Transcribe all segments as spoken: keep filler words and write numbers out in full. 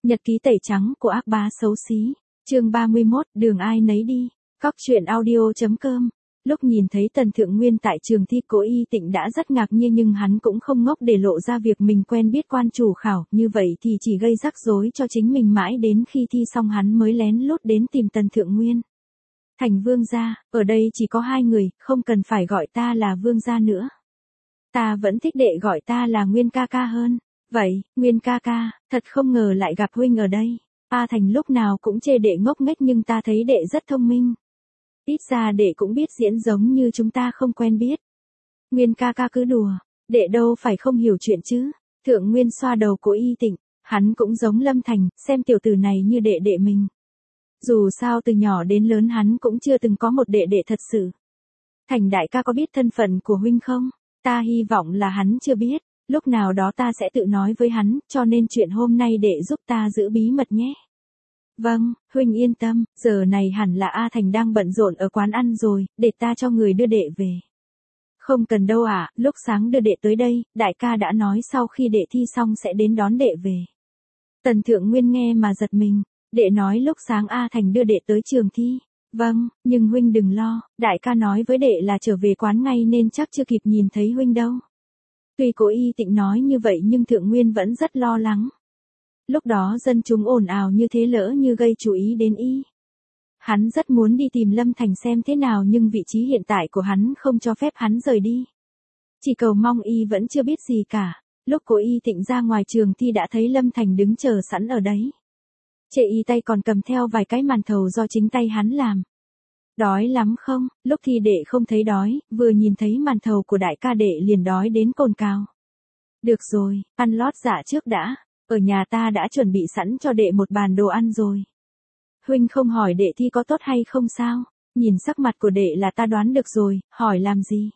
Nhật ký tẩy trắng của ác bá xấu xí. Chương ba mươi mốt, đường ai nấy đi. Cóc truyện audio chấm com. Lúc nhìn thấy Tần Thượng Nguyên tại trường thi, Cố Y Tịnh đã rất ngạc nhiên, nhưng hắn cũng không ngốc để lộ ra việc mình quen biết quan chủ khảo, như vậy thì chỉ gây rắc rối cho chính mình, mãi đến khi thi xong hắn mới lén lút đến tìm Tần Thượng Nguyên. Thành Vương gia, ở đây chỉ có hai người, không cần phải gọi ta là Vương gia nữa. Ta vẫn thích đệ gọi ta là Nguyên ca ca hơn. Vậy, Nguyên ca ca, thật không ngờ lại gặp huynh ở đây. A Thành lúc nào cũng chê đệ ngốc nghếch, nhưng ta thấy đệ rất thông minh. Ít ra đệ cũng biết diễn giống như chúng ta không quen biết. Nguyên ca ca cứ đùa, đệ đâu phải không hiểu chuyện chứ. Thượng Nguyên xoa đầu Cố Y Tịnh, hắn cũng giống Lâm Thành, xem tiểu tử này như đệ đệ mình. Dù sao từ nhỏ đến lớn hắn cũng chưa từng có một đệ đệ thật sự. Thành đại ca có biết thân phận của huynh không? Ta hy vọng là hắn chưa biết. Lúc nào đó ta sẽ tự nói với hắn, cho nên chuyện hôm nay đệ giúp ta giữ bí mật nhé. Vâng, huynh yên tâm, giờ này hẳn là A Thành đang bận rộn ở quán ăn rồi, để ta cho người đưa đệ về. Không cần đâu ạ, à, lúc sáng đưa đệ tới đây, đại ca đã nói sau khi đệ thi xong sẽ đến đón đệ về. Tần Thượng Nguyên nghe mà giật mình, đệ nói lúc sáng A Thành đưa đệ tới trường thi. Vâng, nhưng huynh đừng lo, đại ca nói với đệ là trở về quán ngay nên chắc chưa kịp nhìn thấy huynh đâu. Tuy Cố Y Tịnh nói như vậy nhưng Thượng Nguyên vẫn rất lo lắng. Lúc đó dân chúng ồn ào như thế, lỡ như gây chú ý đến y. Hắn rất muốn đi tìm Lâm Thành xem thế nào, nhưng vị trí hiện tại của hắn không cho phép hắn rời đi. Chỉ cầu mong y vẫn chưa biết gì cả. Lúc Cố Y Tịnh ra ngoài trường thi đã thấy Lâm Thành đứng chờ sẵn ở đấy. Chệ y tay còn cầm theo vài cái màn thầu do chính tay hắn làm. Đói lắm không? Lúc thi đệ không thấy đói, vừa nhìn thấy màn thầu của đại ca đệ liền đói đến cồn cào. Được rồi, ăn lót dạ trước đã, ở nhà ta đã chuẩn bị sẵn cho đệ một bàn đồ ăn rồi. Huynh không hỏi đệ thi có tốt hay không sao? Nhìn sắc mặt của đệ là ta đoán được rồi, hỏi làm gì?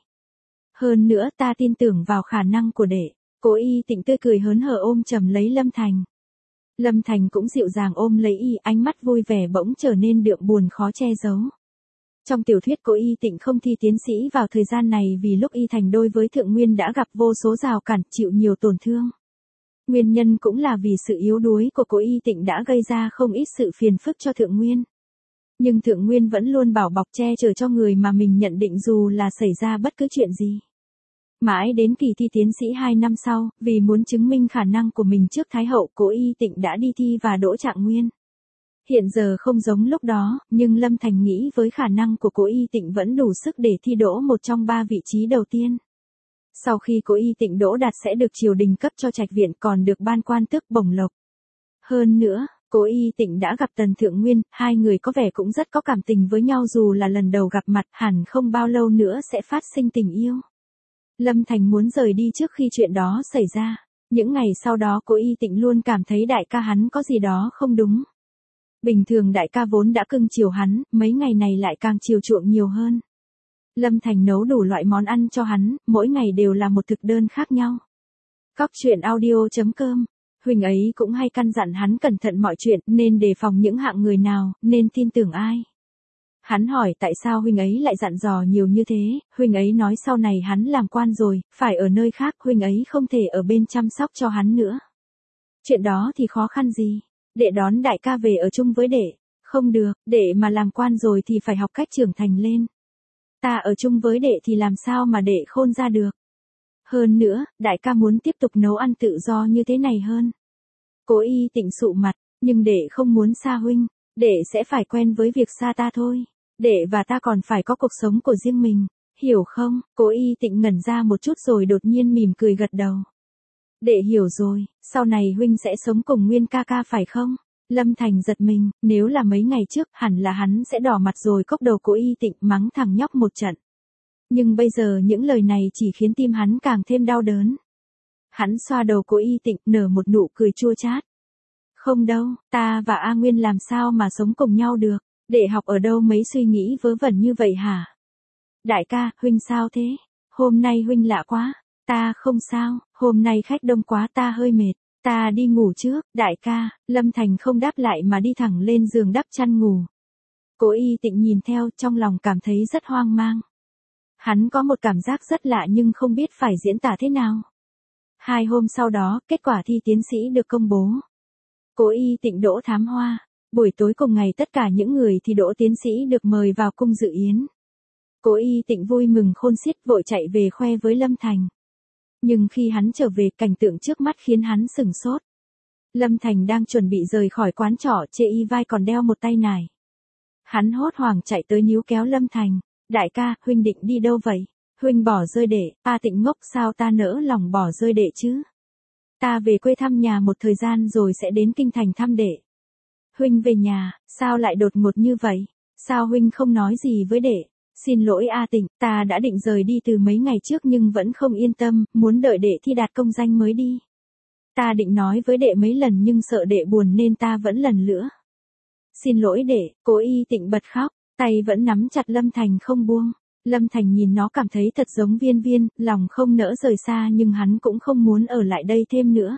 Hơn nữa ta tin tưởng vào khả năng của đệ. Cố Y Tịnh tươi cười hớn hở ôm chầm lấy Lâm Thành. Lâm Thành cũng dịu dàng ôm lấy y, ánh mắt vui vẻ bỗng trở nên đượm buồn khó che giấu. Trong tiểu thuyết Cố Y Tịnh không thi tiến sĩ vào thời gian này vì lúc y thành đôi với Thượng Nguyên đã gặp vô số rào cản, chịu nhiều tổn thương. Nguyên nhân cũng là vì sự yếu đuối của Cố Y Tịnh đã gây ra không ít sự phiền phức cho Thượng Nguyên. Nhưng Thượng Nguyên vẫn luôn bảo bọc che chở cho người mà mình nhận định dù là xảy ra bất cứ chuyện gì. Mãi đến kỳ thi tiến sĩ hai năm sau, vì muốn chứng minh khả năng của mình trước Thái hậu, Cố Y Tịnh đã đi thi và đỗ trạng nguyên. Hiện giờ không giống lúc đó, nhưng Lâm Thành nghĩ với khả năng của Cố Y Tịnh vẫn đủ sức để thi đỗ một trong ba vị trí đầu tiên. Sau khi Cố Y Tịnh đỗ đạt sẽ được triều đình cấp cho trạch viện, còn được ban quan tước bổng lộc. Hơn nữa, Cố Y Tịnh đã gặp Tần Thượng Nguyên, hai người có vẻ cũng rất có cảm tình với nhau, dù là lần đầu gặp mặt, hẳn không bao lâu nữa sẽ phát sinh tình yêu. Lâm Thành muốn rời đi trước khi chuyện đó xảy ra. Những ngày sau đó Cố Y Tịnh luôn cảm thấy đại ca hắn có gì đó không đúng. Bình thường đại ca vốn đã cưng chiều hắn, mấy ngày này lại càng chiều chuộng nhiều hơn. Lâm Thành nấu đủ loại món ăn cho hắn, mỗi ngày đều là một thực đơn khác nhau. Cóc truyện audio chấm com. Huynh ấy cũng hay căn dặn hắn cẩn thận mọi chuyện, nên đề phòng những hạng người nào, nên tin tưởng ai. Hắn hỏi tại sao huynh ấy lại dặn dò nhiều như thế, huynh ấy nói sau này hắn làm quan rồi, phải ở nơi khác, huynh ấy không thể ở bên chăm sóc cho hắn nữa. Chuyện đó thì khó khăn gì? Đệ đón đại ca về ở chung với đệ. Không được, đệ mà làm quan rồi thì phải học cách trưởng thành lên. Ta ở chung với đệ thì làm sao mà đệ khôn ra được. Hơn nữa, đại ca muốn tiếp tục nấu ăn tự do như thế này hơn. Cố Y Tịnh sụ mặt, nhưng đệ không muốn xa huynh, đệ sẽ phải quen với việc xa ta thôi. Đệ và ta còn phải có cuộc sống của riêng mình, hiểu không? Cố Y Tịnh ngẩn ra một chút rồi đột nhiên mỉm cười gật đầu. Đệ hiểu rồi, sau này huynh sẽ sống cùng Nguyên ca ca phải không? Lâm Thành giật mình, nếu là mấy ngày trước hẳn là hắn sẽ đỏ mặt rồi cốc đầu Cố Y Tịnh mắng thằng nhóc một trận. Nhưng bây giờ những lời này chỉ khiến tim hắn càng thêm đau đớn. Hắn xoa đầu Cố Y Tịnh, nở một nụ cười chua chát. Không đâu, ta và A Nguyên làm sao mà sống cùng nhau được, đệ học ở đâu mấy suy nghĩ vớ vẩn như vậy hả? Đại ca, huynh sao thế? Hôm nay huynh lạ quá. Ta không sao, hôm nay khách đông quá ta hơi mệt, ta đi ngủ trước. Đại ca, Lâm Thành không đáp lại mà đi thẳng lên giường đắp chăn ngủ. Cố Y Tịnh nhìn theo, trong lòng cảm thấy rất hoang mang. Hắn có một cảm giác rất lạ nhưng không biết phải diễn tả thế nào. Hai hôm sau đó, kết quả thi tiến sĩ được công bố. Cố Y Tịnh đỗ thám hoa. Buổi tối cùng ngày tất cả những người thì đỗ tiến sĩ được mời vào cung dự yến. Cố Y Tịnh vui mừng khôn xiết vội chạy về khoe với Lâm Thành. Nhưng khi hắn trở về, cảnh tượng trước mắt khiến hắn sửng sốt. Lâm Thành đang chuẩn bị rời khỏi quán trọ, chê y vai còn đeo một tay nải. Hắn hốt hoảng chạy tới níu kéo Lâm Thành. Đại ca, huynh định đi đâu vậy? Huynh bỏ rơi đệ. A Tịnh ngốc, sao ta nỡ lòng bỏ rơi đệ chứ? Ta về quê thăm nhà một thời gian rồi sẽ đến kinh thành thăm đệ. Huynh về nhà, sao lại đột ngột như vậy? Sao huynh không nói gì với đệ? Xin lỗi A Tịnh, ta đã định rời đi từ mấy ngày trước nhưng vẫn không yên tâm, muốn đợi đệ thi đạt công danh mới đi. Ta định nói với đệ mấy lần nhưng sợ đệ buồn nên ta vẫn lần nữa. Xin lỗi đệ. Cố Y Tịnh bật khóc, tay vẫn nắm chặt Lâm Thành không buông. Lâm Thành nhìn nó cảm thấy thật giống Viên Viên, lòng không nỡ rời xa nhưng hắn cũng không muốn ở lại đây thêm nữa.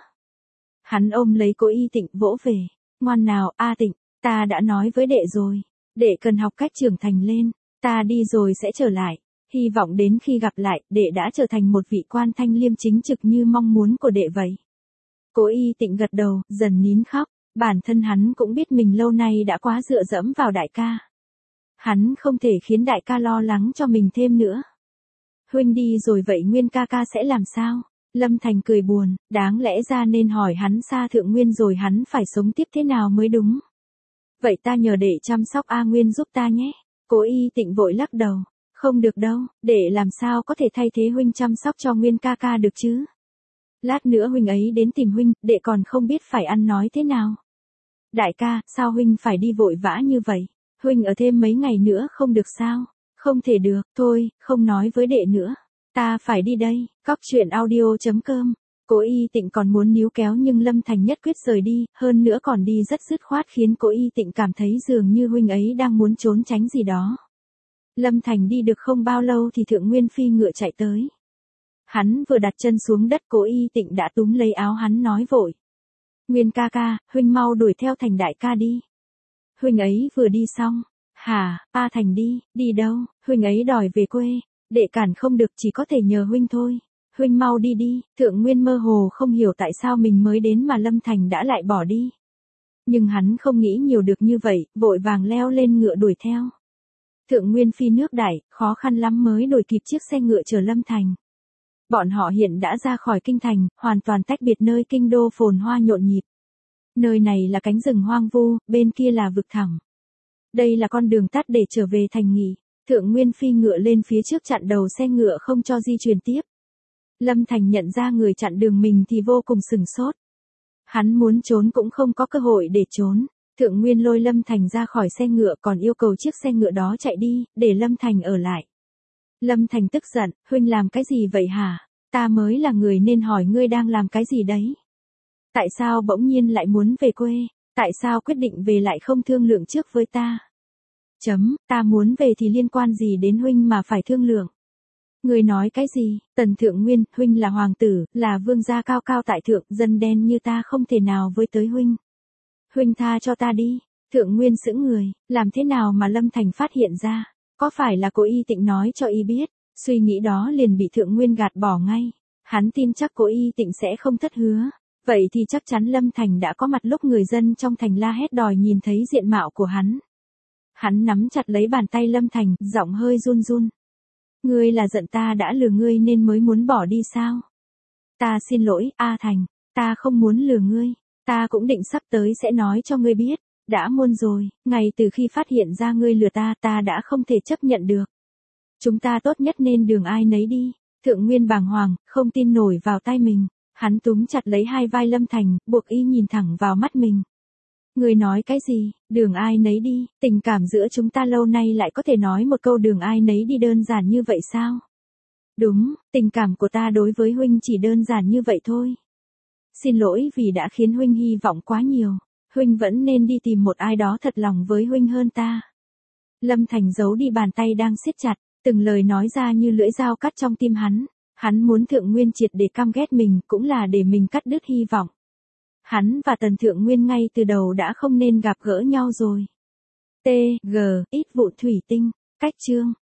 Hắn ôm lấy Cố Y Tịnh vỗ về. Ngoan nào, A Tịnh, ta đã nói với đệ rồi. Đệ cần học cách trưởng thành lên. Ta đi rồi sẽ trở lại. Hy vọng đến khi gặp lại, đệ đã trở thành một vị quan thanh liêm chính trực như mong muốn của đệ vậy. Cố Y Tịnh gật đầu, dần nín khóc. Bản thân hắn cũng biết mình lâu nay đã quá dựa dẫm vào đại ca. Hắn không thể khiến đại ca lo lắng cho mình thêm nữa. Huynh đi rồi vậy Nguyên ca ca sẽ làm sao? Lâm Thành cười buồn, đáng lẽ ra nên hỏi hắn xa Thượng Nguyên rồi hắn phải sống tiếp thế nào mới đúng. Vậy ta nhờ đệ chăm sóc A Nguyên giúp ta nhé. Cố Y Tịnh vội lắc đầu. Không được đâu, đệ làm sao có thể thay thế huynh chăm sóc cho Nguyên ca ca được chứ? Lát nữa huynh ấy đến tìm huynh, đệ còn không biết phải ăn nói thế nào. Đại ca, sao huynh phải đi vội vã như vậy? Huynh ở thêm mấy ngày nữa không được sao? Không thể được, thôi, không nói với đệ nữa. Ta phải đi đây. Cóc truyện audio chấm com. Cố Y Tịnh còn muốn níu kéo nhưng Lâm Thành nhất quyết rời đi, hơn nữa còn đi rất dứt khoát khiến Cố Y Tịnh cảm thấy dường như huynh ấy đang muốn trốn tránh gì đó. Lâm Thành đi được không bao lâu thì Thượng Nguyên phi ngựa chạy tới. Hắn vừa đặt chân xuống đất Cố Y Tịnh đã túm lấy áo hắn nói vội. Nguyên ca ca, huynh mau đuổi theo Thành đại ca đi. Huynh ấy vừa đi xong. Hả, A Thành đi, đi đâu? Huynh ấy đòi về quê. Đệ cản không được, chỉ có thể nhờ huynh thôi. Huynh mau đi đi. Thượng Nguyên mơ hồ không hiểu tại sao mình mới đến mà Lâm Thành đã lại bỏ đi. Nhưng hắn không nghĩ nhiều được như vậy, vội vàng leo lên ngựa đuổi theo. Thượng Nguyên phi nước đẩy, khó khăn lắm mới đuổi kịp chiếc xe ngựa chở Lâm Thành. Bọn họ hiện đã ra khỏi kinh thành, hoàn toàn tách biệt nơi kinh đô phồn hoa nhộn nhịp. Nơi này là cánh rừng hoang vu, bên kia là vực thẳm. Đây là con đường tắt để trở về thành nghỉ. Thượng Nguyên phi ngựa lên phía trước chặn đầu xe ngựa không cho di chuyển tiếp. Lâm Thành nhận ra người chặn đường mình thì vô cùng sửng sốt. Hắn muốn trốn cũng không có cơ hội để trốn. Thượng Nguyên lôi Lâm Thành ra khỏi xe ngựa còn yêu cầu chiếc xe ngựa đó chạy đi, để Lâm Thành ở lại. Lâm Thành tức giận, huynh làm cái gì vậy hả? Ta mới là người nên hỏi ngươi đang làm cái gì đấy? Tại sao bỗng nhiên lại muốn về quê? Tại sao quyết định về lại không thương lượng trước với ta? Chấm, ta muốn về thì liên quan gì đến huynh mà phải thương lượng? Ngươi nói cái gì? Tần Thượng Nguyên, huynh là hoàng tử, là vương gia cao cao tại thượng, dân đen như ta không thể nào với tới huynh. Huynh tha cho ta đi. Thượng Nguyên sững người, làm thế nào mà Lâm Thành phát hiện ra? Có phải là Cố Y Tịnh nói cho y biết? Suy nghĩ đó liền bị Thượng Nguyên gạt bỏ ngay. Hắn tin chắc Cố Y Tịnh sẽ không thất hứa. Vậy thì chắc chắn Lâm Thành đã có mặt lúc người dân trong thành la hét đòi nhìn thấy diện mạo của hắn. Hắn nắm chặt lấy bàn tay Lâm Thành, giọng hơi run run. Ngươi là giận ta đã lừa ngươi nên mới muốn bỏ đi sao? Ta xin lỗi, A Thành, ta không muốn lừa ngươi. Ta cũng định sắp tới sẽ nói cho ngươi biết. Đã muôn rồi, ngày từ khi phát hiện ra ngươi lừa ta, ta đã không thể chấp nhận được. Chúng ta tốt nhất nên đường ai nấy đi. Thượng Nguyên bàng hoàng, không tin nổi vào tay mình. Hắn túm chặt lấy hai vai Lâm Thành, buộc y nhìn thẳng vào mắt mình. Ngươi nói cái gì? Đường ai nấy đi? Tình cảm giữa chúng ta lâu nay lại có thể nói một câu đường ai nấy đi đơn giản như vậy sao? Đúng, tình cảm của ta đối với huynh chỉ đơn giản như vậy thôi. Xin lỗi vì đã khiến huynh hy vọng quá nhiều. Huynh vẫn nên đi tìm một ai đó thật lòng với huynh hơn ta. Lâm Thành giấu đi bàn tay đang siết chặt, từng lời nói ra như lưỡi dao cắt trong tim hắn. Hắn muốn Thượng Nguyên triệt để căm ghét mình, cũng là để mình cắt đứt hy vọng. Hắn và Tần Thượng Nguyên ngay từ đầu đã không nên gặp gỡ nhau rồi. T G ít vụ thủy tinh, cách chương.